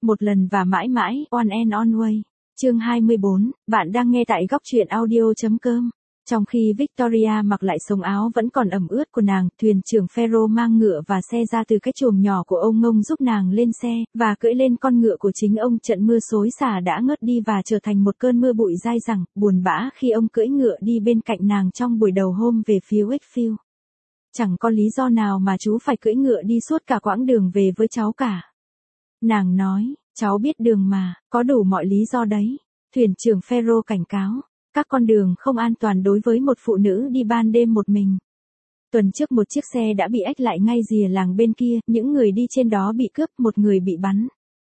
một lần và mãi mãi, One and Always. Chương 24, bạn đang nghe tại góc truyện audio.com. Trong khi Victoria mặc lại sống áo vẫn còn ẩm ướt của nàng, thuyền trưởng Pharaoh mang ngựa và xe ra từ cái chuồng nhỏ của ông Ngông giúp nàng lên xe, và cưỡi lên con ngựa của chính ông. Trận mưa xối xả đã ngớt đi và trở thành một cơn mưa bụi dai dẳng, buồn bã khi ông cưỡi ngựa đi bên cạnh nàng trong buổi đầu hôm về phía Wakefield. Chẳng có lý do nào mà chú phải cưỡi ngựa đi suốt cả quãng đường về với cháu cả. Nàng nói, cháu biết đường mà, có đủ mọi lý do đấy. Thuyền trưởng Pharaoh cảnh cáo, các con đường không an toàn đối với một phụ nữ đi ban đêm một mình. Tuần trước một chiếc xe đã bị ách lại ngay rìa làng bên kia, những người đi trên đó bị cướp, một người bị bắn.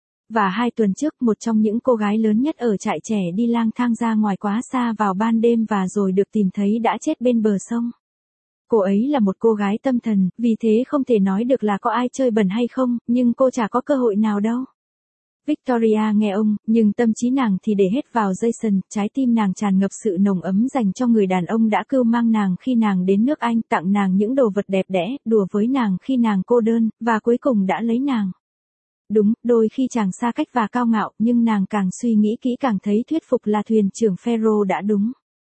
Và 2 tuần trước một trong những cô gái lớn nhất ở trại trẻ đi lang thang ra ngoài quá xa vào ban đêm và rồi được tìm thấy đã chết bên bờ sông. Cô ấy là một cô gái tâm thần, vì thế không thể nói được là có ai chơi bẩn hay không, nhưng cô chả có cơ hội nào đâu. Victoria nghe ông, nhưng tâm trí nàng thì để hết vào Jason, trái tim nàng tràn ngập sự nồng ấm dành cho người đàn ông đã cưu mang nàng khi nàng đến nước Anh, tặng nàng những đồ vật đẹp đẽ, đùa với nàng khi nàng cô đơn, và cuối cùng đã lấy nàng. Đúng, đôi khi chàng xa cách và cao ngạo, nhưng nàng càng suy nghĩ kỹ càng thấy thuyết phục là thuyền trưởng Pharaoh đã đúng.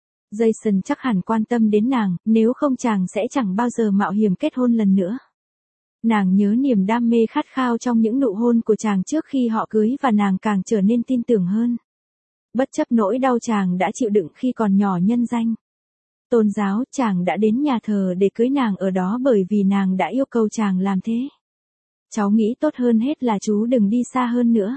Jason chắc hẳn quan tâm đến nàng, nếu không chàng sẽ chẳng bao giờ mạo hiểm kết hôn lần nữa. Nàng nhớ niềm đam mê khát khao trong những nụ hôn của chàng trước khi họ cưới và nàng càng trở nên tin tưởng hơn. Bất chấp nỗi đau chàng đã chịu đựng khi còn nhỏ nhân danh tôn giáo, chàng đã đến nhà thờ để cưới nàng ở đó bởi vì nàng đã yêu cầu chàng làm thế. Cháu nghĩ tốt hơn hết là chú đừng đi xa hơn nữa.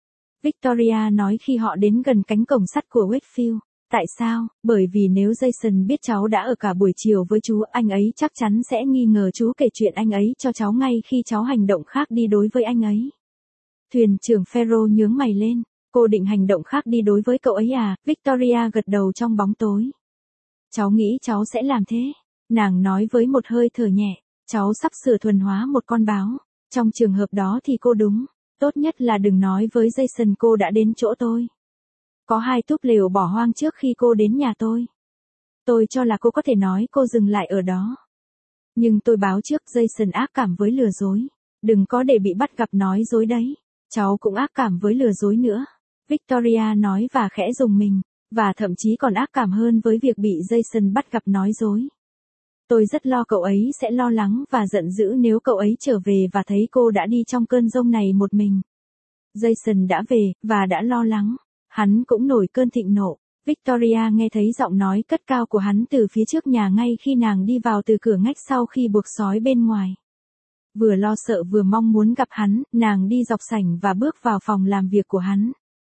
Victoria nói khi họ đến gần cánh cổng sắt của Wakefield. Tại sao? Bởi vì nếu Jason biết cháu đã ở cả buổi chiều với chú, anh ấy chắc chắn sẽ nghi ngờ chú kể chuyện anh ấy cho cháu ngay khi cháu hành động khác đi đối với anh ấy. Thuyền trưởng Pharaoh nhướng mày lên, cô định hành động khác đi đối với cậu ấy à? Victoria gật đầu trong bóng tối. Cháu nghĩ cháu sẽ làm thế. Nàng nói với một hơi thở nhẹ, cháu sắp sửa thuần hóa một con báo. Trong trường hợp đó thì cô đúng. Tốt nhất là đừng nói với Jason cô đã đến chỗ tôi. Có 2 túp lều bỏ hoang trước khi cô đến nhà tôi. Tôi cho là cô có thể nói cô dừng lại ở đó. Nhưng tôi báo trước Jason ác cảm với lừa dối. Đừng có để bị bắt gặp nói dối đấy. Cháu cũng ác cảm với lừa dối nữa. Victoria nói và khẽ rùng mình. Và thậm chí còn ác cảm hơn với việc bị Jason bắt gặp nói dối. Tôi rất lo cậu ấy sẽ lo lắng và giận dữ nếu cậu ấy trở về và thấy cô đã đi trong cơn giông này một mình. Jason đã về, và đã lo lắng. Hắn cũng nổi cơn thịnh nộ. Victoria nghe thấy giọng nói cất cao của hắn từ phía trước nhà ngay khi nàng đi vào từ cửa ngách sau khi buộc sói bên ngoài. Vừa lo sợ vừa mong muốn gặp hắn, nàng đi dọc sảnh và bước vào phòng làm việc của hắn.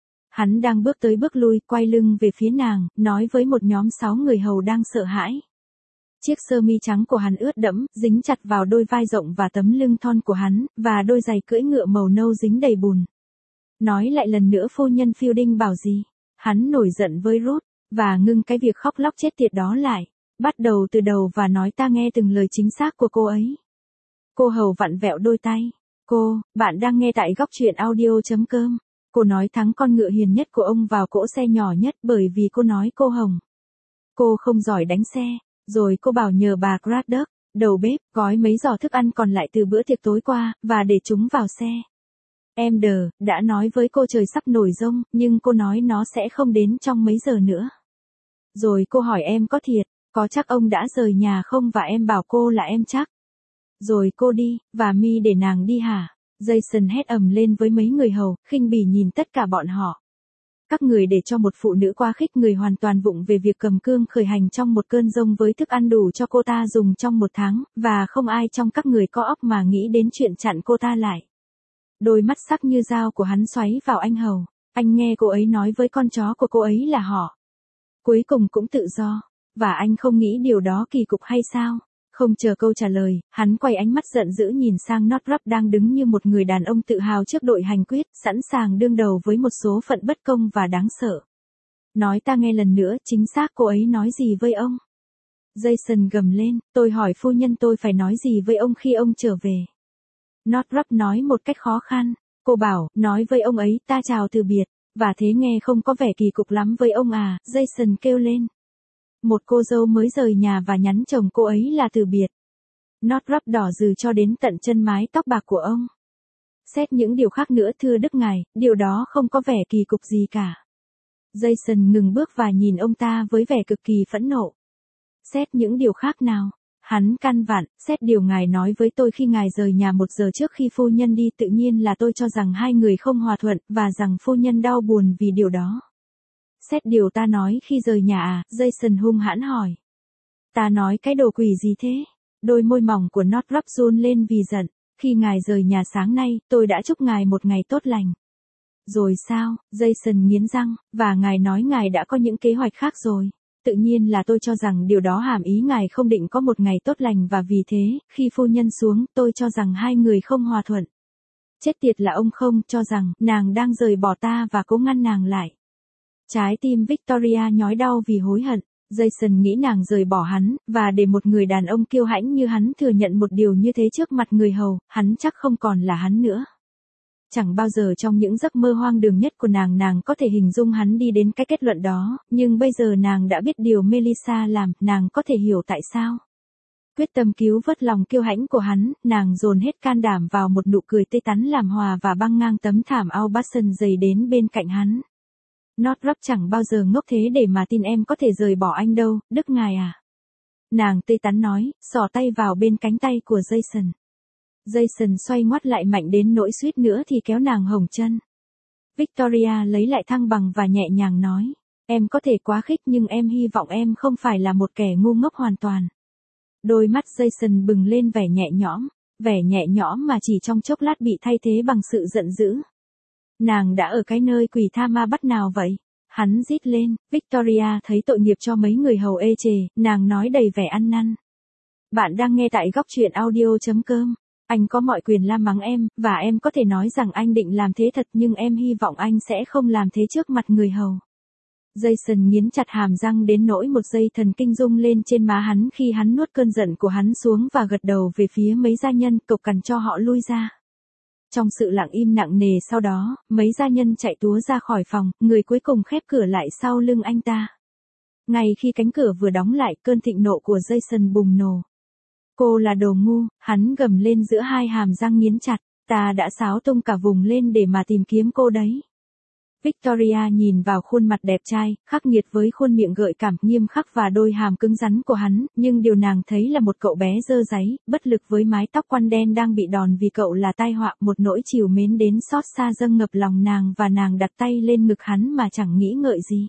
Hắn đang bước tới bước lui, quay lưng về phía nàng, nói với một nhóm 6 người hầu đang sợ hãi. Chiếc sơ mi trắng của hắn ướt đẫm, dính chặt vào đôi vai rộng và tấm lưng thon của hắn, và đôi giày cưỡi ngựa màu nâu dính đầy bùn. Nói lại lần nữa phu nhân Fielding bảo gì? Hắn nổi giận với Ruth, và ngưng cái việc khóc lóc chết tiệt đó lại. Bắt đầu từ đầu và nói ta nghe từng lời chính xác của cô ấy. Cô hầu vặn vẹo đôi tay. Bạn đang nghe tại góc truyện audio.com. Cô nói thắng con ngựa hiền nhất của ông vào cỗ xe nhỏ nhất bởi vì cô nói cô Hồng. Cô không giỏi đánh xe. Rồi cô bảo nhờ bà Craddock, đầu bếp, gói mấy giỏ thức ăn còn lại từ bữa tiệc tối qua, và để chúng vào xe. Em đã nói với cô trời sắp nổi giông, nhưng cô nói nó sẽ không đến trong mấy giờ nữa. Rồi cô hỏi em có thiệt, có chắc ông đã rời nhà không và em bảo cô là em chắc. Rồi cô đi, và mi để nàng đi hả? Jason hét ầm lên với mấy người hầu, khinh bỉ nhìn tất cả bọn họ. Các người để cho một phụ nữ quá khích người hoàn toàn vụng về việc cầm cương khởi hành trong một cơn giông với thức ăn đủ cho cô ta dùng trong 1 tháng, và không ai trong các người có óc mà nghĩ đến chuyện chặn cô ta lại. Đôi mắt sắc như dao của hắn xoáy vào anh hầu. Anh nghe cô ấy nói với con chó của cô ấy là họ. Cuối cùng cũng tự do. Và anh không nghĩ điều đó kỳ cục hay sao? Không chờ câu trả lời, hắn quay ánh mắt giận dữ nhìn sang Northrop đang đứng như một người đàn ông tự hào trước đội hành quyết, sẵn sàng đương đầu với một số phận bất công và đáng sợ. Nói ta nghe lần nữa, chính xác cô ấy nói gì với ông? Jason gầm lên, tôi hỏi phu nhân tôi phải nói gì với ông khi ông trở về. Northrop nói một cách khó khăn. Cô bảo, nói với ông ấy ta chào từ biệt. Và thế nghe không có vẻ kỳ cục lắm với ông à, Jason kêu lên. Một cô dâu mới rời nhà và nhắn chồng cô ấy là từ biệt. Northrop đỏ rừ cho đến tận chân mái tóc bạc của ông. Xét những điều khác nữa thưa Đức Ngài, điều đó không có vẻ kỳ cục gì cả. Jason ngừng bước và nhìn ông ta với vẻ cực kỳ phẫn nộ. Xét những điều khác nào? Hắn căn vặn, xét điều ngài nói với tôi khi ngài rời nhà 1 giờ trước khi phu nhân đi, tự nhiên là tôi cho rằng hai người không hòa thuận, và rằng phu nhân đau buồn vì điều đó. Xét điều ta nói khi rời nhà à? Jason hung hãn hỏi. Ta nói cái đồ quỷ gì thế? Đôi môi mỏng của Northrop run lên vì giận. Khi ngài rời nhà sáng nay, tôi đã chúc ngài một ngày tốt lành. Rồi sao? Jason nghiến răng, và ngài nói ngài đã có những kế hoạch khác rồi. Tự nhiên là tôi cho rằng điều đó hàm ý ngài không định có một ngày tốt lành, và vì thế, khi phu nhân xuống, tôi cho rằng hai người không hòa thuận. Chết tiệt là ông không cho rằng nàng đang rời bỏ ta và cố ngăn nàng lại. Trái tim Victoria nhói đau vì hối hận. Jason nghĩ nàng rời bỏ hắn, và để một người đàn ông kiêu hãnh như hắn thừa nhận một điều như thế trước mặt người hầu, hắn chắc không còn là hắn nữa. Chẳng bao giờ trong những giấc mơ hoang đường nhất của nàng có thể hình dung hắn đi đến cái kết luận đó, nhưng bây giờ nàng đã biết điều Melissa làm, nàng có thể hiểu tại sao. Quyết tâm cứu vớt lòng kiêu hãnh của hắn, nàng dồn hết can đảm vào một nụ cười tươi tắn làm hòa và băng ngang tấm thảm Aubusson dày đến bên cạnh hắn. Northrop chẳng bao giờ ngốc thế để mà tin em có thể rời bỏ anh đâu, Đức Ngài à. Nàng tươi tắn nói, xỏ tay vào bên cánh tay của Jason. Jason xoay ngoắt lại mạnh đến nỗi suýt nữa thì kéo nàng hồng chân. Victoria lấy lại thăng bằng và nhẹ nhàng nói, em có thể quá khích nhưng em hy vọng em không phải là một kẻ ngu ngốc hoàn toàn. Đôi mắt Jason bừng lên vẻ nhẹ nhõm mà chỉ trong chốc lát bị thay thế bằng sự giận dữ. Nàng đã ở cái nơi quỷ tha ma bắt nào vậy? Hắn rít lên. Victoria thấy tội nghiệp cho mấy người hầu ê chề, nàng nói đầy vẻ ăn năn. Bạn đang nghe tại góc truyện audio.com. Anh có mọi quyền la mắng em, và em có thể nói rằng anh định làm thế thật, nhưng em hy vọng anh sẽ không làm thế trước mặt người hầu. Jason nghiến chặt hàm răng đến nỗi một dây thần kinh rung lên trên má hắn khi hắn nuốt cơn giận của hắn xuống và gật đầu về phía mấy gia nhân, cộc cằn cho họ lui ra. Trong sự lặng im nặng nề sau đó, mấy gia nhân chạy túa ra khỏi phòng, người cuối cùng khép cửa lại sau lưng anh ta. Ngay khi cánh cửa vừa đóng lại, cơn thịnh nộ của Jason bùng nổ. Cô là đồ ngu, hắn gầm lên giữa hai hàm răng nghiến chặt, ta đã xáo tung cả vùng lên để mà tìm kiếm cô đấy. Victoria nhìn vào khuôn mặt đẹp trai, khắc nghiệt với khuôn miệng gợi cảm, nghiêm khắc và đôi hàm cứng rắn của hắn, nhưng điều nàng thấy là một cậu bé dơ dáy, bất lực với mái tóc quăn đen đang bị đòn vì cậu là tai họa, một nỗi trìu mến đến xót xa dâng ngập lòng nàng và nàng đặt tay lên ngực hắn mà chẳng nghĩ ngợi gì.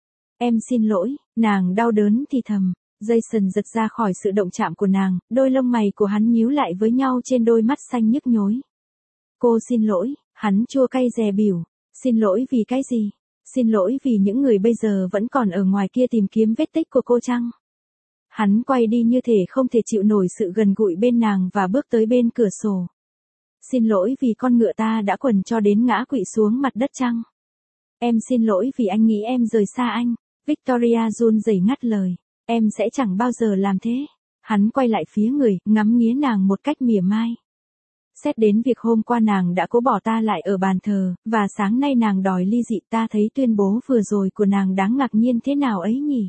Em xin lỗi, nàng đau đớn thì thầm. Jason giật ra khỏi sự động chạm của nàng, đôi lông mày của hắn nhíu lại với nhau trên đôi mắt xanh nhức nhối. Cô xin lỗi, hắn chua cay dè bỉu. Xin lỗi vì cái gì? Xin lỗi vì những người bây giờ vẫn còn ở ngoài kia tìm kiếm vết tích của cô chăng? Hắn quay đi như thể không thể chịu nổi sự gần gũi bên nàng và bước tới bên cửa sổ. Xin lỗi vì con ngựa ta đã quần cho đến ngã quỵ xuống mặt đất chăng? Em xin lỗi vì anh nghĩ em rời xa anh. Victoria run rẩy ngắt lời. Em sẽ chẳng bao giờ làm thế. Hắn quay lại phía người, ngắm nghía nàng một cách mỉa mai. Xét đến việc hôm qua nàng đã cố bỏ ta lại ở bàn thờ, và sáng nay nàng đòi ly dị, ta thấy tuyên bố vừa rồi của nàng đáng ngạc nhiên thế nào ấy nhỉ?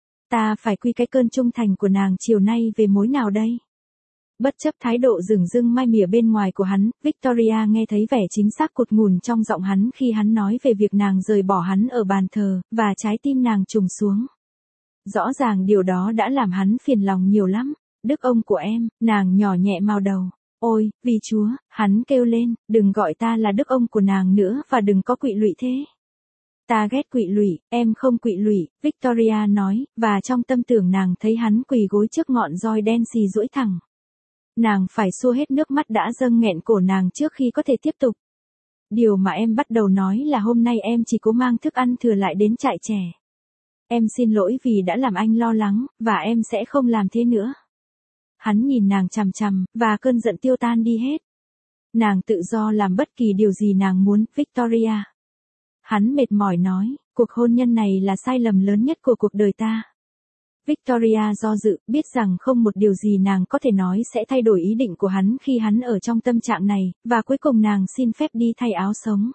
Ta phải quy cái cơn trung thành của nàng chiều nay về mối nào đây? Bất chấp thái độ dửng dưng mai mỉa bên ngoài của hắn, Victoria nghe thấy vẻ chính xác cụt ngùn trong giọng hắn khi hắn nói về việc nàng rời bỏ hắn ở bàn thờ, và trái tim nàng trùng xuống. Rõ ràng điều đó đã làm hắn phiền lòng nhiều lắm. Đức ông của em, nàng nhỏ nhẹ mao đầu. Ôi, vì Chúa, hắn kêu lên, đừng gọi ta là đức ông của nàng nữa và đừng có quỵ lụy thế. Ta ghét quỵ lụy, em không quỵ lụy, Victoria nói, và trong tâm tưởng nàng thấy hắn quỳ gối trước ngọn roi đen xì duỗi thẳng. Nàng phải xua hết nước mắt đã dâng nghẹn cổ nàng trước khi có thể tiếp tục. Điều mà em bắt đầu nói là hôm nay em chỉ cố mang thức ăn thừa lại đến trại trẻ. Em xin lỗi vì đã làm anh lo lắng, và em sẽ không làm thế nữa. Hắn nhìn nàng chằm chằm, và cơn giận tiêu tan đi hết. Nàng tự do làm bất kỳ điều gì nàng muốn, Victoria. Hắn mệt mỏi nói, cuộc hôn nhân này là sai lầm lớn nhất của cuộc đời ta. Victoria do dự, biết rằng không một điều gì nàng có thể nói sẽ thay đổi ý định của hắn khi hắn ở trong tâm trạng này, và cuối cùng nàng xin phép đi thay áo sống.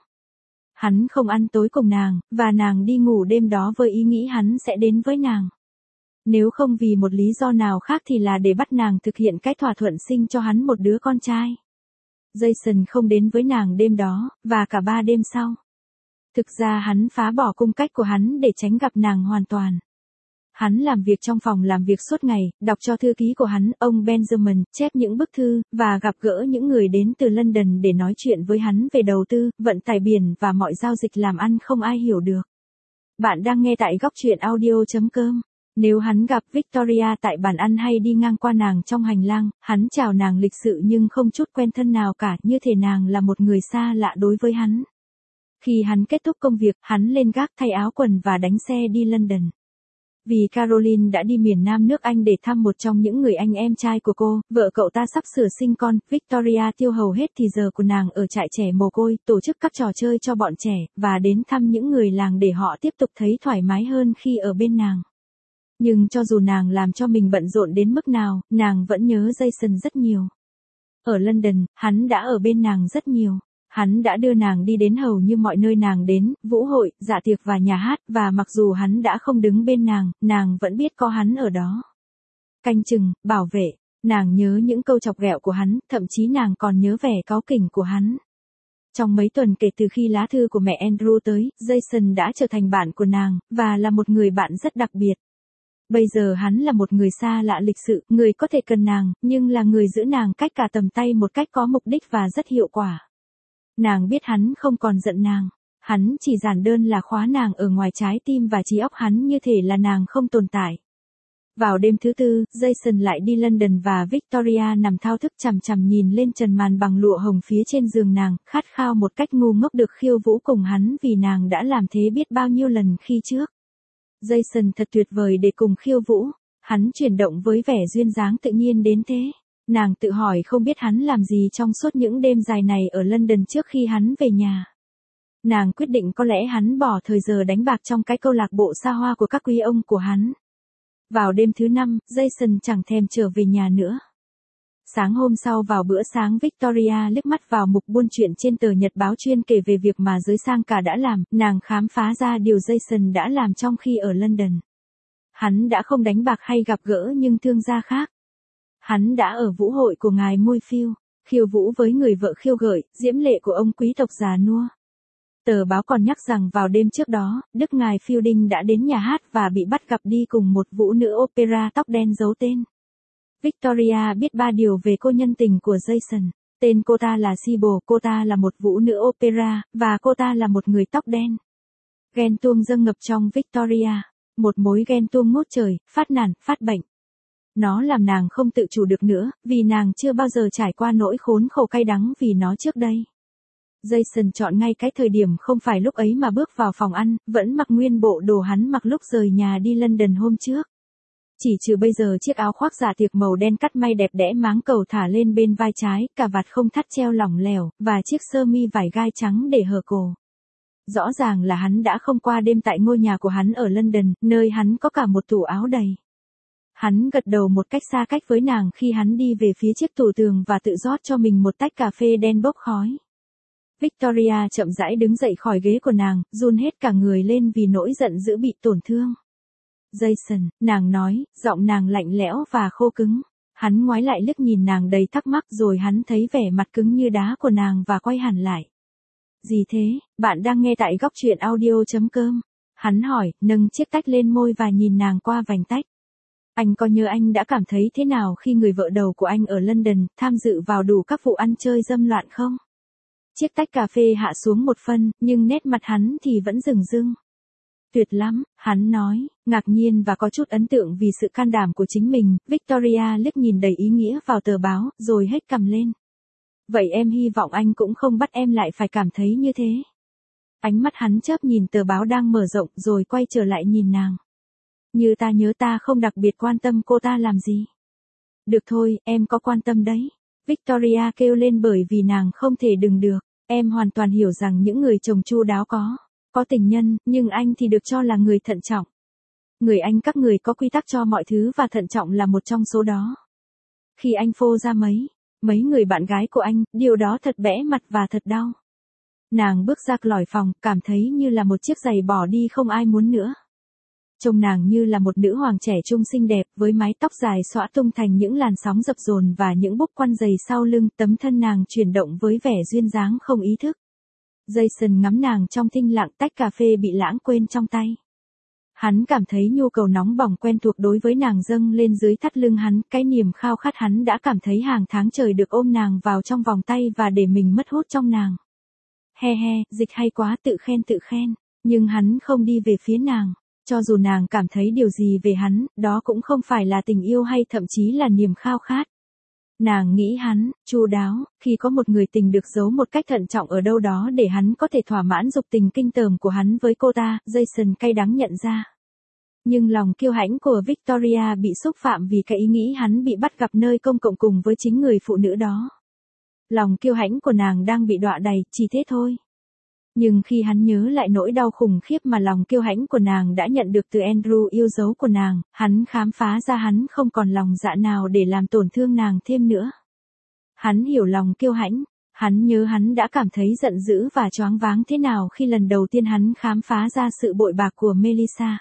Hắn không ăn tối cùng nàng, và nàng đi ngủ đêm đó với ý nghĩ hắn sẽ đến với nàng. Nếu không vì một lý do nào khác thì là để bắt nàng thực hiện cái thỏa thuận sinh cho hắn một đứa con trai. Jason không đến với nàng đêm đó, và cả 3 đêm sau. Thực ra hắn phá bỏ cung cách của hắn để tránh gặp nàng hoàn toàn. Hắn làm việc trong phòng làm việc suốt ngày, đọc cho thư ký của hắn, ông Benjamin, chép những bức thư, và gặp gỡ những người đến từ London để nói chuyện với hắn về đầu tư, vận tải biển và mọi giao dịch làm ăn không ai hiểu được. Bạn đang nghe tại góc truyện audio.com. Nếu hắn gặp Victoria tại bàn ăn hay đi ngang qua nàng trong hành lang, hắn chào nàng lịch sự nhưng không chút quen thân nào cả, như thể nàng là một người xa lạ đối với hắn. Khi hắn kết thúc công việc, hắn lên gác thay áo quần và đánh xe đi London. Vì Caroline đã đi miền Nam nước Anh để thăm một trong những người anh em trai của cô, vợ cậu ta sắp sửa sinh con, Victoria tiêu hầu hết thì giờ của nàng ở trại trẻ mồ côi, tổ chức các trò chơi cho bọn trẻ, và đến thăm những người làng để họ tiếp tục thấy thoải mái hơn khi ở bên nàng. Nhưng cho dù nàng làm cho mình bận rộn đến mức nào, nàng vẫn nhớ Jason rất nhiều. Ở London, hắn đã ở bên nàng rất nhiều. Hắn đã đưa nàng đi đến hầu như mọi nơi nàng đến, vũ hội, dạ tiệc và nhà hát, và mặc dù hắn đã không đứng bên nàng vẫn biết có hắn ở đó. Canh chừng, bảo vệ, nàng nhớ những câu chọc ghẹo của hắn, thậm chí nàng còn nhớ vẻ cáu kỉnh của hắn. Trong mấy tuần kể từ khi lá thư của mẹ Andrew tới, Jason đã trở thành bạn của nàng, và là một người bạn rất đặc biệt. Bây giờ hắn là một người xa lạ lịch sự, người có thể cần nàng, nhưng là người giữ nàng cách cả tầm tay một cách có mục đích và rất hiệu quả. Nàng biết hắn không còn giận nàng. Hắn chỉ giản đơn là khóa nàng ở ngoài trái tim và trí óc hắn như thể là nàng không tồn tại. Vào đêm thứ tư, Jason lại đi London và Victoria nằm thao thức chằm chằm nhìn lên trần màn bằng lụa hồng phía trên giường nàng, khát khao một cách ngu ngốc được khiêu vũ cùng hắn vì nàng đã làm thế biết bao nhiêu lần khi trước. Jason thật tuyệt vời để cùng khiêu vũ. Hắn chuyển động với vẻ duyên dáng tự nhiên đến thế. Nàng tự hỏi không biết hắn làm gì trong suốt những đêm dài này ở London trước khi hắn về nhà. Nàng quyết định có lẽ hắn bỏ thời giờ đánh bạc trong cái câu lạc bộ xa hoa của các quý ông của hắn. Vào đêm thứ 5, Jason chẳng thèm trở về nhà nữa. Sáng hôm sau vào bữa sáng Victoria liếc mắt vào mục buôn chuyện trên tờ nhật báo chuyên kể về việc mà giới sang cả đã làm, nàng khám phá ra điều Jason đã làm trong khi ở London. Hắn đã không đánh bạc hay gặp gỡ những thương gia khác. Hắn đã ở vũ hội của ngài Moyfield, khiêu vũ với người vợ khiêu gợi, diễm lệ của ông quý tộc già nua. Tờ báo còn nhắc rằng vào đêm trước đó, đức ngài Fielding đã đến nhà hát và bị bắt gặp đi cùng một vũ nữ opera tóc đen giấu tên. Victoria biết 3 điều về cô nhân tình của Jason. Tên cô ta là Sybil, cô ta là một vũ nữ opera, và cô ta là một người tóc đen. Ghen tuông dâng ngập trong Victoria. Một mối ghen tuông ngút trời, phát nản, phát bệnh. Nó làm nàng không tự chủ được nữa, vì nàng chưa bao giờ trải qua nỗi khốn khổ cay đắng vì nó trước đây. Jason chọn ngay cái thời điểm không phải lúc ấy mà bước vào phòng ăn, vẫn mặc nguyên bộ đồ hắn mặc lúc rời nhà đi London hôm trước. Chỉ trừ bây giờ chiếc áo khoác dạ tiệc màu đen cắt may đẹp đẽ máng cầu thả lên bên vai trái, cà vạt không thắt treo lỏng lẻo, và chiếc sơ mi vải gai trắng để hở cổ. Rõ ràng là hắn đã không qua đêm tại ngôi nhà của hắn ở London, nơi hắn có cả một tủ áo đầy. Hắn gật đầu một cách xa cách với nàng khi hắn đi về phía chiếc tủ tường và tự rót cho mình một tách cà phê đen bốc khói. Victoria chậm rãi đứng dậy khỏi ghế của nàng, run hết cả người lên vì nỗi giận dữ bị tổn thương. Jason, nàng nói, giọng nàng lạnh lẽo và khô cứng. Hắn ngoái lại liếc nhìn nàng đầy thắc mắc rồi hắn thấy vẻ mặt cứng như đá của nàng và quay hẳn lại. Gì thế, bạn đang nghe tại góc truyện audio.com. Hắn hỏi, nâng chiếc tách lên môi và nhìn nàng qua vành tách. Anh có nhớ anh đã cảm thấy thế nào khi người vợ đầu của anh ở London tham dự vào đủ các vụ ăn chơi dâm loạn không? Chiếc tách cà phê hạ xuống một phân, nhưng nét mặt hắn thì vẫn rừng rưng. Tuyệt lắm, hắn nói, ngạc nhiên và có chút ấn tượng vì sự can đảm của chính mình. Victoria liếc nhìn đầy ý nghĩa vào tờ báo, rồi hết cằm lên. Vậy em hy vọng anh cũng không bắt em lại phải cảm thấy như thế. Ánh mắt hắn chớp nhìn tờ báo đang mở rộng rồi quay trở lại nhìn nàng. Như ta nhớ ta không đặc biệt quan tâm cô ta làm gì. Được thôi, em có quan tâm đấy. Victoria kêu lên bởi vì nàng không thể đừng được. Em hoàn toàn hiểu rằng những người chồng chu đáo có tình nhân, nhưng anh thì được cho là người thận trọng. Người anh các người có quy tắc cho mọi thứ và thận trọng là một trong số đó. Khi anh phô ra mấy người bạn gái của anh, điều đó thật bẽ mặt và thật đau. Nàng bước ra khỏi phòng, cảm thấy như là một chiếc giày bỏ đi không ai muốn nữa. Trông nàng như là một nữ hoàng trẻ trung xinh đẹp với mái tóc dài xõa tung thành những làn sóng dập dồn và những búp quan dày sau lưng, tấm thân nàng chuyển động với vẻ duyên dáng không ý thức. Jason ngắm nàng trong thinh lặng, tách cà phê bị lãng quên trong tay. Hắn cảm thấy nhu cầu nóng bỏng quen thuộc đối với nàng dâng lên dưới thắt lưng hắn, cái niềm khao khát hắn đã cảm thấy hàng tháng trời được ôm nàng vào trong vòng tay và để mình mất hút trong nàng. He he, dịch hay quá, tự khen. Nhưng hắn không đi về phía nàng. Cho dù nàng cảm thấy điều gì về hắn, đó cũng không phải là tình yêu hay thậm chí là niềm khao khát. Nàng nghĩ hắn, chu đáo, khi có một người tình được giấu một cách thận trọng ở đâu đó để hắn có thể thỏa mãn dục tình kinh tởm của hắn với cô ta, Jason cay đắng nhận ra. Nhưng lòng kiêu hãnh của Victoria bị xúc phạm vì cái ý nghĩ hắn bị bắt gặp nơi công cộng cùng với chính người phụ nữ đó. Lòng kiêu hãnh của nàng đang bị đọa đầy, chỉ thế thôi. Nhưng khi hắn nhớ lại nỗi đau khủng khiếp mà lòng kiêu hãnh của nàng đã nhận được từ Andrew yêu dấu của nàng, hắn khám phá ra hắn không còn lòng dạ nào để làm tổn thương nàng thêm nữa. Hắn hiểu lòng kiêu hãnh, hắn nhớ hắn đã cảm thấy giận dữ và choáng váng thế nào khi lần đầu tiên hắn khám phá ra sự bội bạc của Melissa.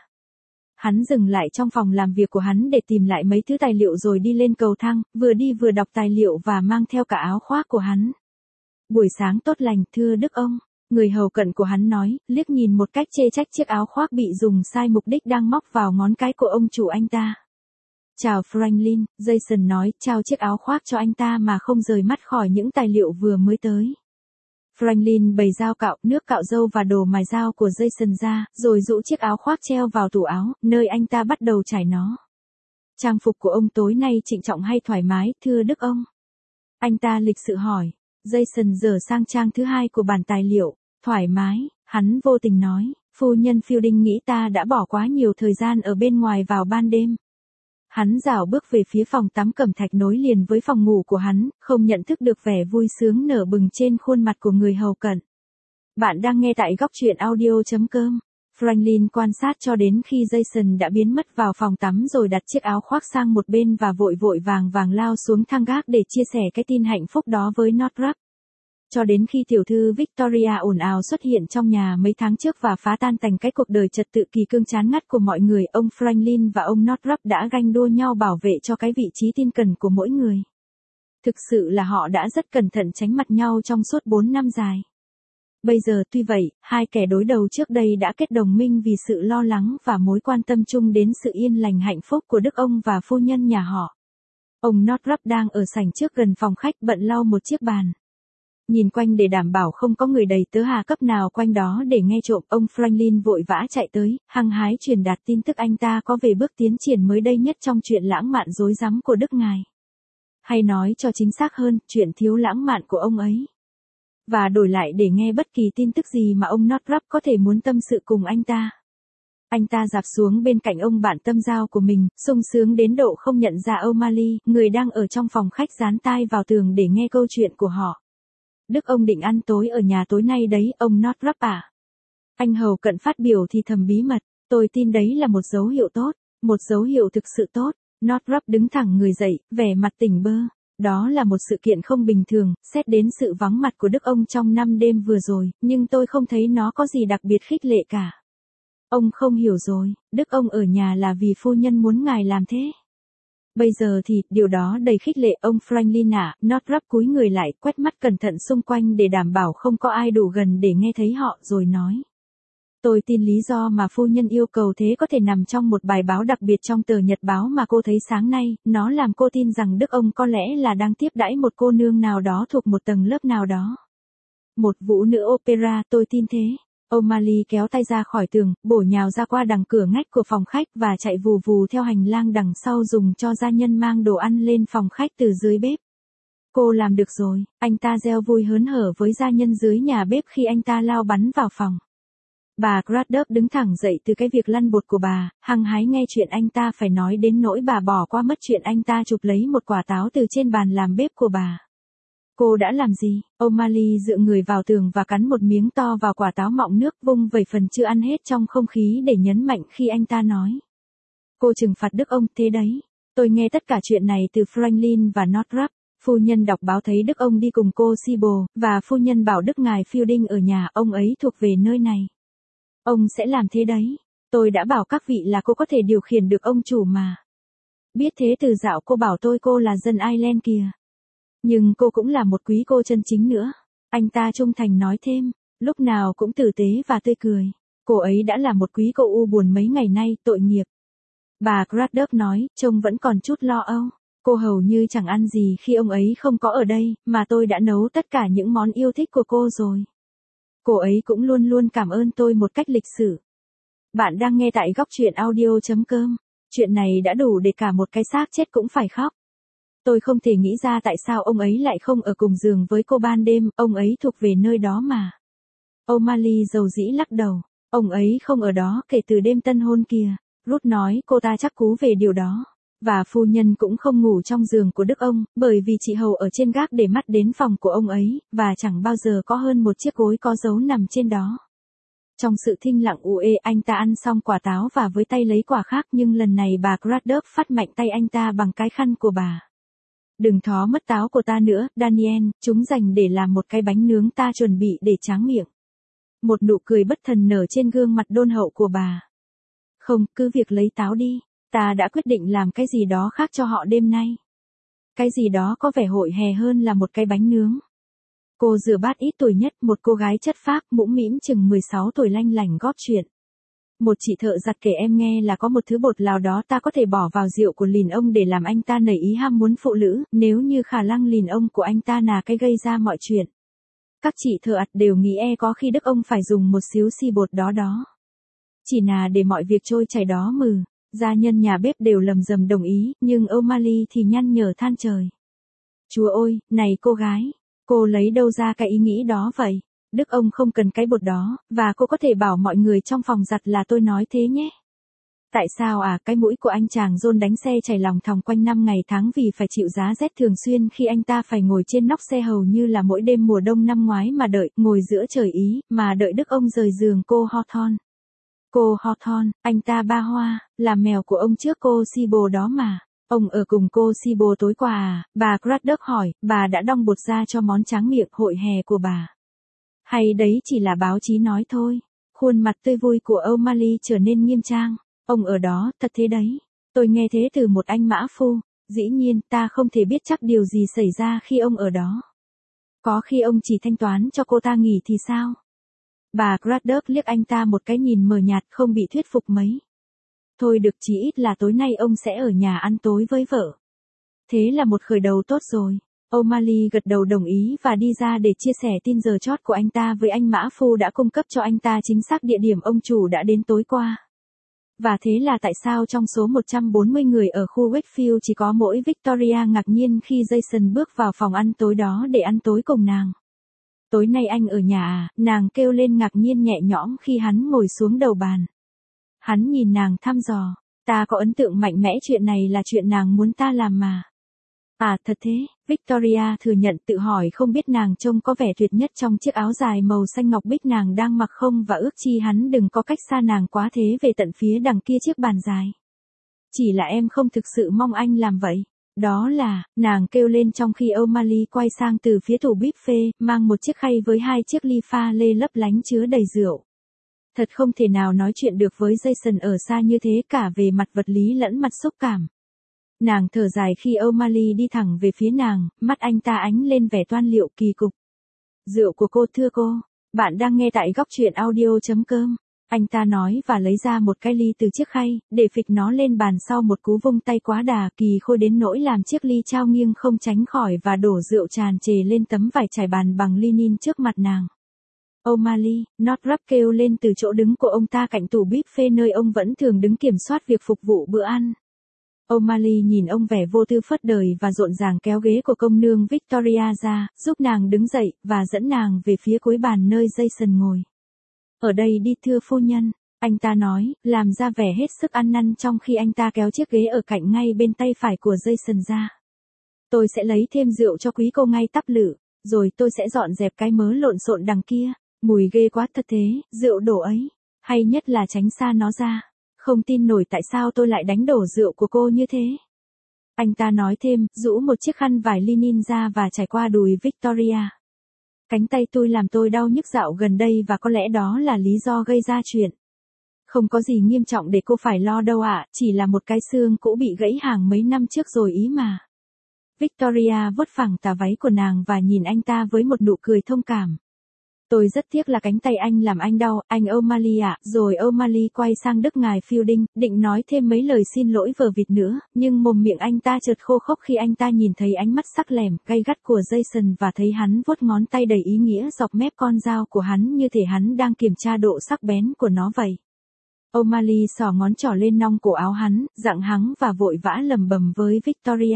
Hắn dừng lại trong phòng làm việc của hắn để tìm lại mấy thứ tài liệu rồi đi lên cầu thang, vừa đi vừa đọc tài liệu và mang theo cả áo khoác của hắn. Buổi sáng tốt lành, thưa Đức ông. Người hầu cận của hắn nói, liếc nhìn một cách chê trách chiếc áo khoác bị dùng sai mục đích đang móc vào ngón cái của ông chủ anh ta. Chào Franklin, Jason nói, trao chiếc áo khoác cho anh ta mà không rời mắt khỏi những tài liệu vừa mới tới. Franklin bày dao cạo, nước cạo râu và đồ mài dao của Jason ra, rồi rũ chiếc áo khoác treo vào tủ áo, nơi anh ta bắt đầu trải nó. Trang phục của ông tối nay trịnh trọng hay thoải mái, thưa Đức ông? Anh ta lịch sự hỏi. Jason dở sang trang thứ 2 của bản tài liệu. Thoải mái, hắn vô tình nói, phu nhân Fielding nghĩ ta đã bỏ quá nhiều thời gian ở bên ngoài vào ban đêm. Hắn rảo bước về phía phòng tắm cẩm thạch nối liền với phòng ngủ của hắn, không nhận thức được vẻ vui sướng nở bừng trên khuôn mặt của người hầu cận. Bạn đang nghe tại góc truyện audio.com. Franklin quan sát cho đến khi Jason đã biến mất vào phòng tắm rồi đặt chiếc áo khoác sang một bên và vội vàng lao xuống thang gác để chia sẻ cái tin hạnh phúc đó với Northrop. Cho đến khi tiểu thư Victoria ồn ào xuất hiện trong nhà mấy tháng trước và phá tan tành cái cuộc đời trật tự kỳ cương chán ngắt của mọi người, ông Franklin và ông Northrop đã ganh đua nhau bảo vệ cho cái vị trí tin cẩn của mỗi người. Thực sự là họ đã rất cẩn thận tránh mặt nhau trong suốt 4 năm dài. Bây giờ tuy vậy, hai kẻ đối đầu trước đây đã kết đồng minh vì sự lo lắng và mối quan tâm chung đến sự yên lành hạnh phúc của Đức ông và phu nhân nhà họ. Ông Northrop đang ở sảnh trước gần phòng khách bận lau một chiếc bàn. Nhìn quanh để đảm bảo không có người đầy tớ hạ cấp nào quanh đó để nghe trộm, ông Franklin vội vã chạy tới, hăng hái truyền đạt tin tức anh ta có về bước tiến triển mới đây nhất trong chuyện lãng mạn rối rắm của Đức ngài. Hay nói cho chính xác hơn, chuyện thiếu lãng mạn của ông ấy. Và đổi lại để nghe bất kỳ tin tức gì mà ông Northrop có thể muốn tâm sự cùng anh ta. Anh ta dạp xuống bên cạnh ông bạn tâm giao của mình, sung sướng đến độ không nhận ra O'Malley, người đang ở trong phòng khách dán tai vào tường để nghe câu chuyện của họ. Đức ông định ăn tối ở nhà tối nay đấy, ông Northrop à? Anh hầu cận phát biểu thì thầm bí mật, tôi tin đấy là một dấu hiệu tốt, một dấu hiệu thực sự tốt. Northrop đứng thẳng người dậy, vẻ mặt tỉnh bơ. Đó là một sự kiện không bình thường, xét đến sự vắng mặt của Đức ông trong 5 đêm vừa rồi, nhưng tôi không thấy nó có gì đặc biệt khích lệ cả. Ông không hiểu rồi, Đức ông ở nhà là vì phu nhân muốn ngài làm thế. Bây giờ thì, điều đó đầy khích lệ ông Franklin à, Northrop cúi người lại, quét mắt cẩn thận xung quanh để đảm bảo không có ai đủ gần để nghe thấy họ, rồi nói. Tôi tin lý do mà phu nhân yêu cầu thế có thể nằm trong một bài báo đặc biệt trong tờ nhật báo mà cô thấy sáng nay, nó làm cô tin rằng Đức ông có lẽ là đang tiếp đãi một cô nương nào đó thuộc một tầng lớp nào đó. Một vũ nữ opera, tôi tin thế. O'Malley kéo tay ra khỏi tường, bổ nhào ra qua đằng cửa ngách của phòng khách và chạy vù vù theo hành lang đằng sau dùng cho gia nhân mang đồ ăn lên phòng khách từ dưới bếp. Cô làm được rồi, anh ta reo vui hớn hở với gia nhân dưới nhà bếp khi anh ta lao bắn vào phòng. Bà Craddock đứng thẳng dậy từ cái việc lăn bột của bà, hăng hái nghe chuyện anh ta phải nói đến nỗi bà bỏ qua mất chuyện anh ta chụp lấy một quả táo từ trên bàn làm bếp của bà. Cô đã làm gì? O'Malley dựa người vào tường và cắn một miếng to vào quả táo mọng nước, vung vẩy phần chưa ăn hết trong không khí để nhấn mạnh khi anh ta nói. Cô trừng phạt Đức ông thế đấy. Tôi nghe tất cả chuyện này từ Franklin và Northrop. Phu nhân đọc báo thấy Đức ông đi cùng cô Sibyl, và phu nhân bảo Đức ngài Fielding ở nhà, ông ấy thuộc về nơi này. Ông sẽ làm thế đấy. Tôi đã bảo các vị là cô có thể điều khiển được ông chủ mà. Biết thế từ dạo cô bảo tôi cô là dân Ireland kìa. Nhưng cô cũng là một quý cô chân chính nữa. Anh ta trung thành nói thêm, lúc nào cũng tử tế và tươi cười. Cô ấy đã là một quý cô u buồn mấy ngày nay, tội nghiệp. Bà Craddock nói, trông vẫn còn chút lo âu. Cô hầu như chẳng ăn gì khi ông ấy không có ở đây, mà tôi đã nấu tất cả những món yêu thích của cô rồi. Cô ấy cũng luôn luôn cảm ơn tôi một cách lịch sự. Bạn đang nghe tại góc truyện audio.com. Chuyện này đã đủ để cả một cái xác chết cũng phải khóc. Tôi không thể nghĩ ra tại sao ông ấy lại không ở cùng giường với cô ban đêm, ông ấy thuộc về nơi đó mà. O'Malley dầu dĩ lắc đầu, ông ấy không ở đó kể từ đêm tân hôn kia. Ruth nói cô ta chắc cú về điều đó. Và phu nhân cũng không ngủ trong giường của đức ông, bởi vì chị hầu ở trên gác để mắt đến phòng của ông ấy, và chẳng bao giờ có hơn một chiếc gối có dấu nằm trên đó. Trong sự thinh lặng anh ta ăn xong quả táo và với tay lấy quả khác, nhưng lần này bà Craddock phát mạnh tay anh ta bằng cái khăn của bà. Đừng thó mất táo của ta nữa, Daniel, chúng dành để làm một cái bánh nướng ta chuẩn bị để tráng miệng. Một nụ cười bất thần nở trên gương mặt đôn hậu của bà. Không, cứ việc lấy táo đi, ta đã quyết định làm cái gì đó khác cho họ đêm nay. Cái gì đó có vẻ hội hè hơn là một cái bánh nướng. Cô rửa bát ít tuổi nhất, một cô gái chất phác, mũm mĩm chừng 16 tuổi lanh lảnh góp chuyện. Một chị thợ giặt kể em nghe là có một thứ bột nào đó ta có thể bỏ vào rượu của lìn ông để làm anh ta nảy ý ham muốn phụ nữ, nếu như khả năng lìn ông của anh ta là cái gây ra mọi chuyện. Các chị thợ ặt đều nghĩ có khi đức ông phải dùng một xíu xi bột đó. Chỉ là để mọi việc trôi chảy đó mừ. Gia nhân nhà bếp đều lầm rầm đồng ý, nhưng O'Malley thì nhăn nhở than trời. Chúa ơi, này cô gái, cô lấy đâu ra cái ý nghĩ đó vậy? Đức ông không cần cái bột đó, và cô có thể bảo mọi người trong phòng giặt là tôi nói thế nhé. Tại sao cái mũi của anh chàng John đánh xe chảy lòng thòng quanh năm ngày tháng vì phải chịu giá rét thường xuyên khi anh ta phải ngồi trên nóc xe hầu như là mỗi đêm mùa đông năm ngoái mà đợi, ngồi giữa trời Ý, mà đợi đức ông rời giường cô Hawthorne. Cô Hawthorne, anh ta ba hoa, là mèo của ông trước cô Sibyl đó mà. Ông ở cùng cô Sibyl tối qua bà Craddock hỏi, bà đã đong bột ra cho món tráng miệng hội hè của bà. Hay đấy chỉ là báo chí nói thôi. Khuôn mặt tươi vui của O'Malley trở nên nghiêm trang. Ông ở đó, thật thế đấy. Tôi nghe thế từ một anh mã phu. Dĩ nhiên, ta không thể biết chắc điều gì xảy ra khi ông ở đó. Có khi ông chỉ thanh toán cho cô ta nghỉ thì sao? Bà Craddock liếc anh ta một cái nhìn mờ nhạt không bị thuyết phục mấy. Thôi được, chí ít là tối nay ông sẽ ở nhà ăn tối với vợ. Thế là một khởi đầu tốt rồi. O'Malley gật đầu đồng ý và đi ra để chia sẻ tin giờ chót của anh ta với anh mã phu đã cung cấp cho anh ta chính xác địa điểm ông chủ đã đến tối qua. Và thế là tại sao trong số 140 người ở khu Wakefield chỉ có mỗi Victoria ngạc nhiên khi Jason bước vào phòng ăn tối đó để ăn tối cùng nàng. Tối nay anh ở nhà nàng kêu lên ngạc nhiên nhẹ nhõm khi hắn ngồi xuống đầu bàn. Hắn nhìn nàng thăm dò, ta có ấn tượng mạnh mẽ chuyện này là chuyện nàng muốn ta làm mà. Thật thế, Victoria thừa nhận tự hỏi không biết nàng trông có vẻ tuyệt nhất trong chiếc áo dài màu xanh ngọc bích nàng đang mặc không và ước chi hắn đừng có cách xa nàng quá thế về tận phía đằng kia chiếc bàn dài. Chỉ là em không thực sự mong anh làm vậy. Đó là, nàng kêu lên trong khi O'Malley quay sang từ phía tủ buffet, mang một chiếc khay với 2 chiếc ly pha lê lấp lánh chứa đầy rượu. Thật không thể nào nói chuyện được với Jason ở xa như thế cả về mặt vật lý lẫn mặt xúc cảm. Nàng thở dài khi O'Malley đi thẳng về phía nàng, mắt anh ta ánh lên vẻ toan liệu kỳ cục. Rượu của cô thưa cô, bạn đang nghe tại góc truyện audio.com. Anh ta nói và lấy ra một cái ly từ chiếc khay, để phịch nó lên bàn sau một cú vung tay quá đà kỳ khôi đến nỗi làm chiếc ly trao nghiêng không tránh khỏi và đổ rượu tràn trề lên tấm vải trải bàn bằng linin trước mặt nàng. O'Malley, Northrop kêu lên từ chỗ đứng của ông ta cạnh tủ buffet nơi ông vẫn thường đứng kiểm soát việc phục vụ bữa ăn. O'Malley nhìn ông vẻ vô tư phớt đời và rộn ràng kéo ghế của công nương Victoria ra, giúp nàng đứng dậy, và dẫn nàng về phía cuối bàn nơi Jason ngồi. Ở đây đi thưa phu nhân, anh ta nói, làm ra vẻ hết sức ăn năn trong khi anh ta kéo chiếc ghế ở cạnh ngay bên tay phải của Jason ra. Tôi sẽ lấy thêm rượu cho quý cô ngay tắp lự, rồi tôi sẽ dọn dẹp cái mớ lộn xộn đằng kia, mùi ghê quá thật thế, rượu đổ ấy, hay nhất là tránh xa nó ra. Không tin nổi tại sao tôi lại đánh đổ rượu của cô như thế. Anh ta nói thêm, rũ một chiếc khăn vải linin ra và trải qua đùi Victoria. Cánh tay tôi làm tôi đau nhức dạo gần đây và có lẽ đó là lý do gây ra chuyện. Không có gì nghiêm trọng để cô phải lo đâu ạ, chỉ là một cái xương cũ bị gãy hàng mấy năm trước rồi ý mà. Victoria vuốt phẳng tà váy của nàng và nhìn anh ta với một nụ cười thông cảm. Tôi rất tiếc là cánh tay anh làm anh đau, anh O'Malley ạ. Rồi O'Malley quay sang Đức ngài Fielding, định nói thêm mấy lời xin lỗi vờ vịt nữa, nhưng mồm miệng anh ta chợt khô khốc khi anh ta nhìn thấy ánh mắt sắc lẻm, gay gắt của Jason và thấy hắn vuốt ngón tay đầy ý nghĩa dọc mép con dao của hắn như thể hắn đang kiểm tra độ sắc bén của nó vậy. O'Malley xỏ ngón trỏ lên nong cổ áo hắn, giọng hắng và vội vã lầm bầm với Victoria.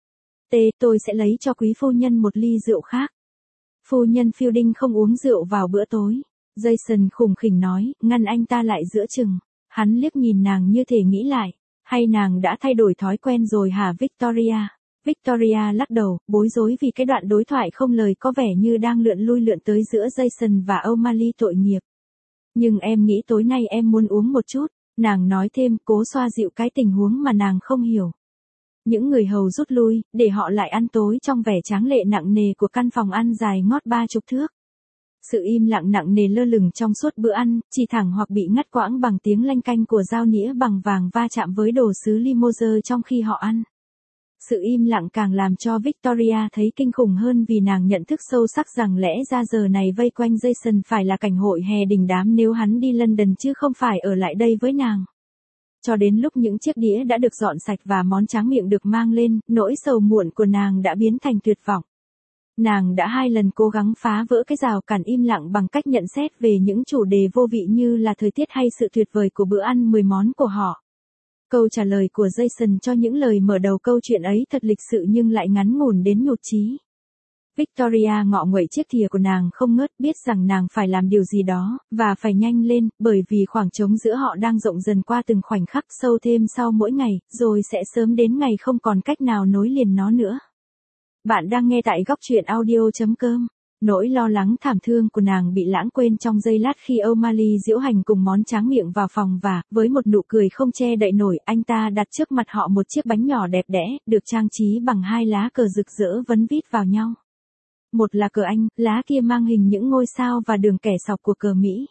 Tôi sẽ lấy cho quý phu nhân một ly rượu khác. Phu nhân Fielding không uống rượu vào bữa tối. Jason khủng khỉnh nói, ngăn anh ta lại giữa chừng. Hắn liếc nhìn nàng như thể nghĩ lại. Hay nàng đã thay đổi thói quen rồi hả Victoria? Victoria lắc đầu, bối rối vì cái đoạn đối thoại không lời có vẻ như đang lượn lui lượn tới giữa Jason và O'Malley tội nghiệp. Nhưng em nghĩ tối nay em muốn uống một chút. Nàng nói thêm, cố xoa dịu cái tình huống mà nàng không hiểu. Những người hầu rút lui, để họ lại ăn tối trong vẻ tráng lệ nặng nề của căn phòng ăn dài ngót 30 thước. Sự im lặng nặng nề lơ lửng trong suốt bữa ăn, chỉ thẳng hoặc bị ngắt quãng bằng tiếng lanh canh của dao nĩa bằng vàng va chạm với đồ sứ Limoges trong khi họ ăn. Sự im lặng càng làm cho Victoria thấy kinh khủng hơn vì nàng nhận thức sâu sắc rằng lẽ ra giờ này vây quanh Jason phải là cảnh hội hè đình đám nếu hắn đi London chứ không phải ở lại đây với nàng. Cho đến lúc những chiếc đĩa đã được dọn sạch và món tráng miệng được mang lên, nỗi sầu muộn của nàng đã biến thành tuyệt vọng. Nàng đã 2 lần cố gắng phá vỡ cái rào cản im lặng bằng cách nhận xét về những chủ đề vô vị như là thời tiết hay sự tuyệt vời của bữa ăn 10 món của họ. Câu trả lời của Jason cho những lời mở đầu câu chuyện ấy thật lịch sự nhưng lại ngắn ngủn đến nhụt chí. Victoria ngọ nguậy chiếc thìa của nàng không ngớt, biết rằng nàng phải làm điều gì đó, và phải nhanh lên, bởi vì khoảng trống giữa họ đang rộng dần qua từng khoảnh khắc sâu thêm sau mỗi ngày, rồi sẽ sớm đến ngày không còn cách nào nối liền nó nữa. Bạn đang nghe tại góc truyện audio.com. Nỗi lo lắng thảm thương của nàng bị lãng quên trong giây lát khi O'Malley diễu hành cùng món tráng miệng vào phòng và, với một nụ cười không che đậy nổi, anh ta đặt trước mặt họ một chiếc bánh nhỏ đẹp đẽ, được trang trí bằng 2 lá cờ rực rỡ vấn vít vào nhau. Một là cờ Anh, lá kia mang hình những ngôi sao và đường kẻ sọc của cờ Mỹ.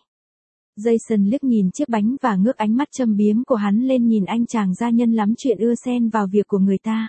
Jason liếc nhìn chiếc bánh và ngước ánh mắt châm biếm của hắn lên nhìn anh chàng gia nhân lắm chuyện ưa xen vào việc của người ta.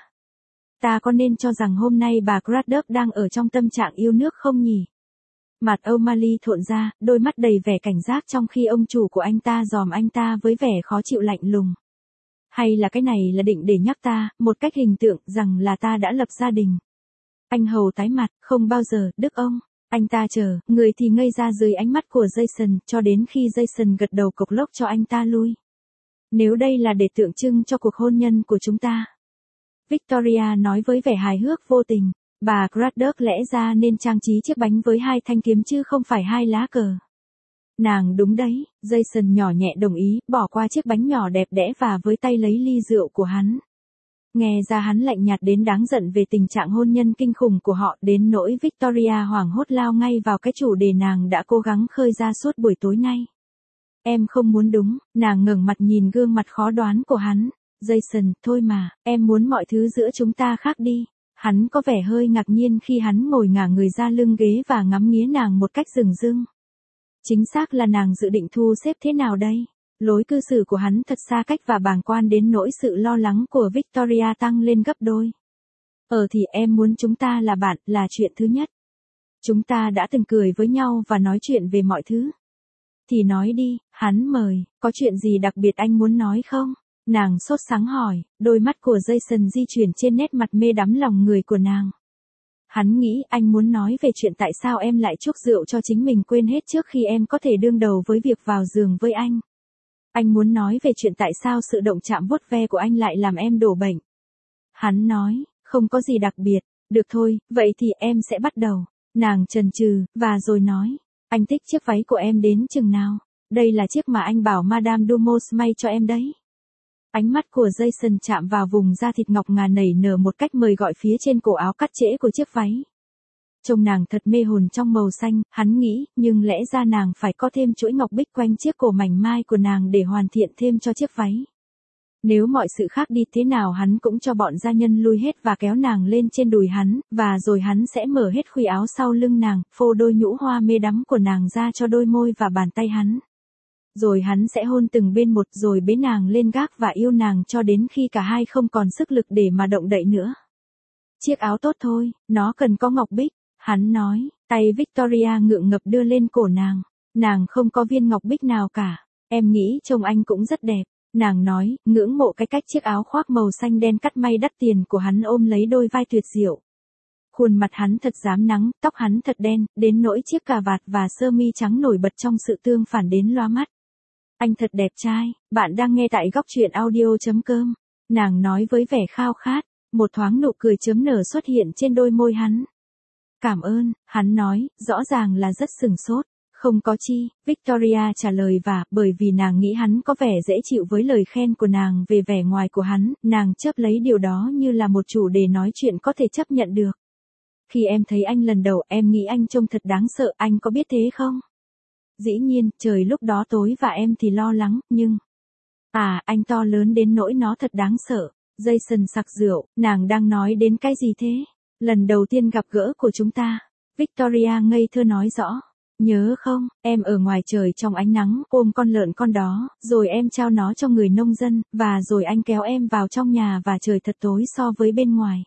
Ta có nên cho rằng hôm nay bà Craddock đang ở trong tâm trạng yêu nước không nhỉ? Mặt O'Malley thộn ra, đôi mắt đầy vẻ cảnh giác trong khi ông chủ của anh ta dòm anh ta với vẻ khó chịu lạnh lùng. Hay là cái này là định để nhắc ta, một cách hình tượng, rằng là ta đã lập gia đình. Anh hầu tái mặt, không bao giờ, Đức ông. Anh ta chờ, người thì ngây ra dưới ánh mắt của Jason, cho đến khi Jason gật đầu cộc lốc cho anh ta lui. Nếu đây là để tượng trưng cho cuộc hôn nhân của chúng ta. Victoria nói với vẻ hài hước vô tình, bà Craddock lẽ ra nên trang trí chiếc bánh với 2 thanh kiếm chứ không phải 2 lá cờ. Nàng đúng đấy, Jason nhỏ nhẹ đồng ý, bỏ qua chiếc bánh nhỏ đẹp đẽ và với tay lấy ly rượu của hắn. Nghe ra hắn lạnh nhạt đến đáng giận về tình trạng hôn nhân kinh khủng của họ, đến nỗi Victoria hoảng hốt lao ngay vào cái chủ đề nàng đã cố gắng khơi ra suốt buổi tối nay. Em không muốn đúng, nàng ngẩng mặt nhìn gương mặt khó đoán của hắn. Jason, thôi mà, em muốn mọi thứ giữa chúng ta khác đi. Hắn có vẻ hơi ngạc nhiên khi hắn ngồi ngả người ra lưng ghế và ngắm nghía nàng một cách dửng dưng. Chính xác là nàng dự định thu xếp thế nào đây? Lối cư xử của hắn thật xa cách và bàng quan đến nỗi sự lo lắng của Victoria tăng lên gấp đôi. Thì em muốn chúng ta là bạn, là chuyện thứ nhất. Chúng ta đã từng cười với nhau và nói chuyện về mọi thứ. Thì nói đi, hắn mời, có chuyện gì đặc biệt anh muốn nói không? Nàng sốt sắng hỏi, đôi mắt của Jason di chuyển trên nét mặt mê đắm lòng người của nàng. Hắn nghĩ anh muốn nói về chuyện tại sao em lại chuốc rượu cho chính mình quên hết trước khi em có thể đương đầu với việc vào giường với anh. Anh muốn nói về chuyện tại sao sự động chạm vuốt ve của anh lại làm em đổ bệnh. Hắn nói, không có gì đặc biệt, được thôi, vậy thì em sẽ bắt đầu. Nàng chần chừ, và rồi nói, anh thích chiếc váy của em đến chừng nào? Đây là chiếc mà anh bảo Madame Dumont may cho em đấy. Ánh mắt của Jason chạm vào vùng da thịt ngọc ngà nảy nở một cách mời gọi phía trên cổ áo cắt trễ của chiếc váy. Trông nàng thật mê hồn trong màu xanh, hắn nghĩ, nhưng lẽ ra nàng phải có thêm chuỗi ngọc bích quanh chiếc cổ mảnh mai của nàng để hoàn thiện thêm cho chiếc váy. Nếu mọi sự khác đi thế nào hắn cũng cho bọn gia nhân lui hết và kéo nàng lên trên đùi hắn, và rồi hắn sẽ mở hết khuy áo sau lưng nàng, phô đôi nhũ hoa mê đắm của nàng ra cho đôi môi và bàn tay hắn. Rồi hắn sẽ hôn từng bên một rồi bế nàng lên gác và yêu nàng cho đến khi cả hai không còn sức lực để mà động đậy nữa. Chiếc áo tốt thôi, nó cần có ngọc bích, hắn nói, tay Victoria ngượng ngập đưa lên cổ nàng. Nàng không có viên ngọc bích nào cả, em nghĩ trông anh cũng rất đẹp. Nàng nói, ngưỡng mộ cái cách chiếc áo khoác màu xanh đen cắt may đắt tiền của hắn ôm lấy đôi vai tuyệt diệu. Khuôn mặt hắn thật rám nắng, tóc hắn thật đen, đến nỗi chiếc cà vạt và sơ mi trắng nổi bật trong sự tương phản đến loa mắt. Anh thật đẹp trai, bạn đang nghe tại góc truyện audio.com. Nàng nói với vẻ khao khát, một thoáng nụ cười chớm nở xuất hiện trên đôi môi hắn. Cảm ơn, hắn nói, rõ ràng là rất sừng sốt. Không có chi, Victoria trả lời và, bởi vì nàng nghĩ hắn có vẻ dễ chịu với lời khen của nàng về vẻ ngoài của hắn, nàng chớp lấy điều đó như là một chủ đề nói chuyện có thể chấp nhận được. Khi em thấy anh lần đầu em nghĩ anh trông thật đáng sợ, anh có biết thế không? Dĩ nhiên, trời lúc đó tối và em thì lo lắng, nhưng... anh to lớn đến nỗi nó thật đáng sợ. Jason sặc rượu, nàng đang nói đến cái gì thế? Lần đầu tiên gặp gỡ của chúng ta. Victoria ngây thơ nói rõ. Nhớ không, em ở ngoài trời trong ánh nắng, ôm con lợn con đó, rồi em trao nó cho người nông dân, và rồi anh kéo em vào trong nhà và trời thật tối so với bên ngoài.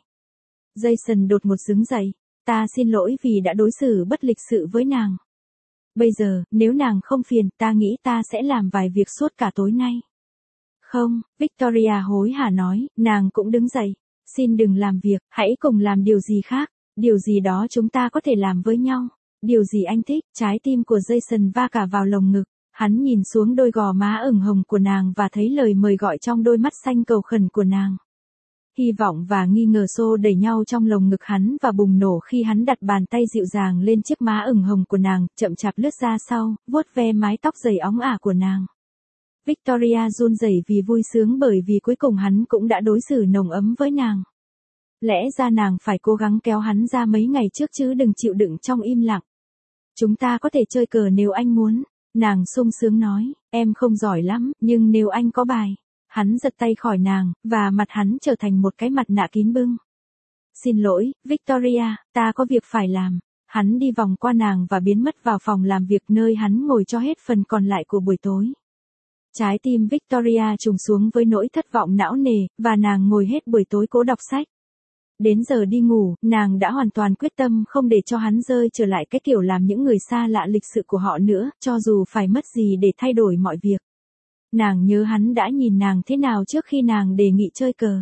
Jason đột ngột đứng dậy. Ta xin lỗi vì đã đối xử bất lịch sự với nàng. Bây giờ, nếu nàng không phiền, ta nghĩ ta sẽ làm vài việc suốt cả tối nay. Không, Victoria hối hả nói, nàng cũng đứng dậy. Xin đừng làm việc, hãy cùng làm điều gì khác, điều gì đó chúng ta có thể làm với nhau. Điều gì anh thích, trái tim của Jason va cả vào lồng ngực. Hắn nhìn xuống đôi gò má ửng hồng của nàng và thấy lời mời gọi trong đôi mắt xanh cầu khẩn của nàng. Hy vọng và nghi ngờ xô đẩy nhau trong lồng ngực hắn và bùng nổ khi hắn đặt bàn tay dịu dàng lên chiếc má ửng hồng của nàng, chậm chạp lướt ra sau, vuốt ve mái tóc dày óng ả của nàng. Victoria run rẩy vì vui sướng bởi vì cuối cùng hắn cũng đã đối xử nồng ấm với nàng. Lẽ ra nàng phải cố gắng kéo hắn ra mấy ngày trước chứ đừng chịu đựng trong im lặng. Chúng ta có thể chơi cờ nếu anh muốn. Nàng sung sướng nói, em không giỏi lắm, nhưng nếu anh có bài. Hắn giật tay khỏi nàng, và mặt hắn trở thành một cái mặt nạ kín bưng. Xin lỗi, Victoria, ta có việc phải làm. Hắn đi vòng qua nàng và biến mất vào phòng làm việc nơi hắn ngồi cho hết phần còn lại của buổi tối. Trái tim Victoria trùng xuống với nỗi thất vọng não nề, và nàng ngồi hết buổi tối cố đọc sách. Đến giờ đi ngủ, nàng đã hoàn toàn quyết tâm không để cho hắn rơi trở lại cái kiểu làm những người xa lạ lịch sự của họ nữa, cho dù phải mất gì để thay đổi mọi việc. Nàng nhớ hắn đã nhìn nàng thế nào trước khi nàng đề nghị chơi cờ.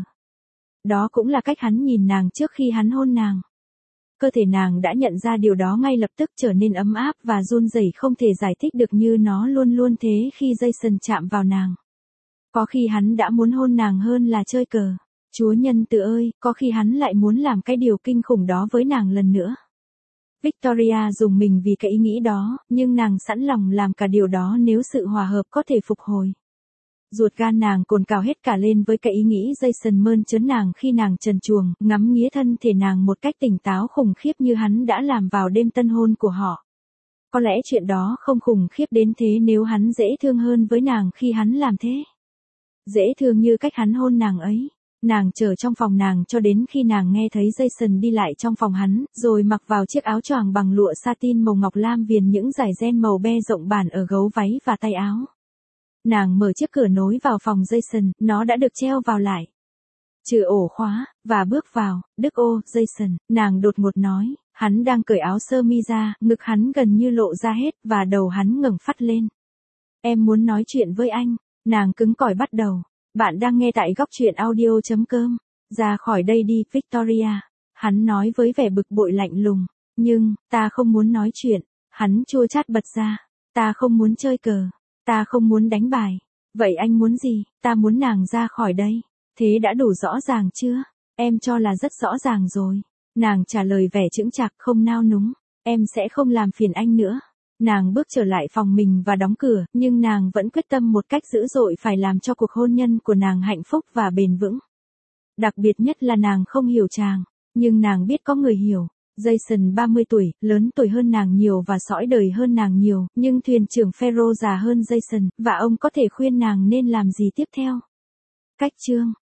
Đó cũng là cách hắn nhìn nàng trước khi hắn hôn nàng. Cơ thể nàng đã nhận ra điều đó ngay lập tức trở nên ấm áp và run rẩy không thể giải thích được như nó luôn luôn thế khi Jason chạm vào nàng. Có khi hắn đã muốn hôn nàng hơn là chơi cờ. Chúa nhân từ ơi, có khi hắn lại muốn làm cái điều kinh khủng đó với nàng lần nữa. Victoria rùng mình vì cái ý nghĩ đó, nhưng nàng sẵn lòng làm cả điều đó nếu sự hòa hợp có thể phục hồi. Ruột gan nàng cồn cào hết cả lên với cái ý nghĩ Jason mơn trớn nàng khi nàng trần truồng, ngắm nghía thân thể nàng một cách tỉnh táo khủng khiếp như hắn đã làm vào đêm tân hôn của họ. Có lẽ chuyện đó không khủng khiếp đến thế nếu hắn dễ thương hơn với nàng khi hắn làm thế. Dễ thương như cách hắn hôn nàng ấy. Nàng chờ trong phòng nàng cho đến khi nàng nghe thấy Jason đi lại trong phòng hắn, rồi mặc vào chiếc áo choàng bằng lụa satin màu ngọc lam viền những dải ren màu be rộng bản ở gấu váy và tay áo. Nàng mở chiếc cửa nối vào phòng Jason, nó đã được treo vào lại. Trừ ổ khóa, và bước vào. Đức ô, Jason, nàng đột ngột nói, hắn đang cởi áo sơ mi ra, ngực hắn gần như lộ ra hết, và đầu hắn ngẩng phắt lên. Em muốn nói chuyện với anh, nàng cứng cỏi bắt đầu. Bạn đang nghe tại góc truyện audio.com. Ra khỏi đây đi, Victoria. Hắn nói với vẻ bực bội lạnh lùng. Nhưng, ta không muốn nói chuyện. Hắn chua chát bật ra. Ta không muốn chơi cờ. Ta không muốn đánh bài. Vậy anh muốn gì? Ta muốn nàng ra khỏi đây. Thế đã đủ rõ ràng chưa? Em cho là rất rõ ràng rồi. Nàng trả lời vẻ chững chạc không nao núng. Em sẽ không làm phiền anh nữa. Nàng bước trở lại phòng mình và đóng cửa, nhưng nàng vẫn quyết tâm một cách dữ dội phải làm cho cuộc hôn nhân của nàng hạnh phúc và bền vững. Đặc biệt nhất là nàng không hiểu chàng, nhưng nàng biết có người hiểu. Jason 30 tuổi, lớn tuổi hơn nàng nhiều và sõi đời hơn nàng nhiều, nhưng thuyền trưởng Pharaoh già hơn Jason, và ông có thể khuyên nàng nên làm gì tiếp theo. Cách chương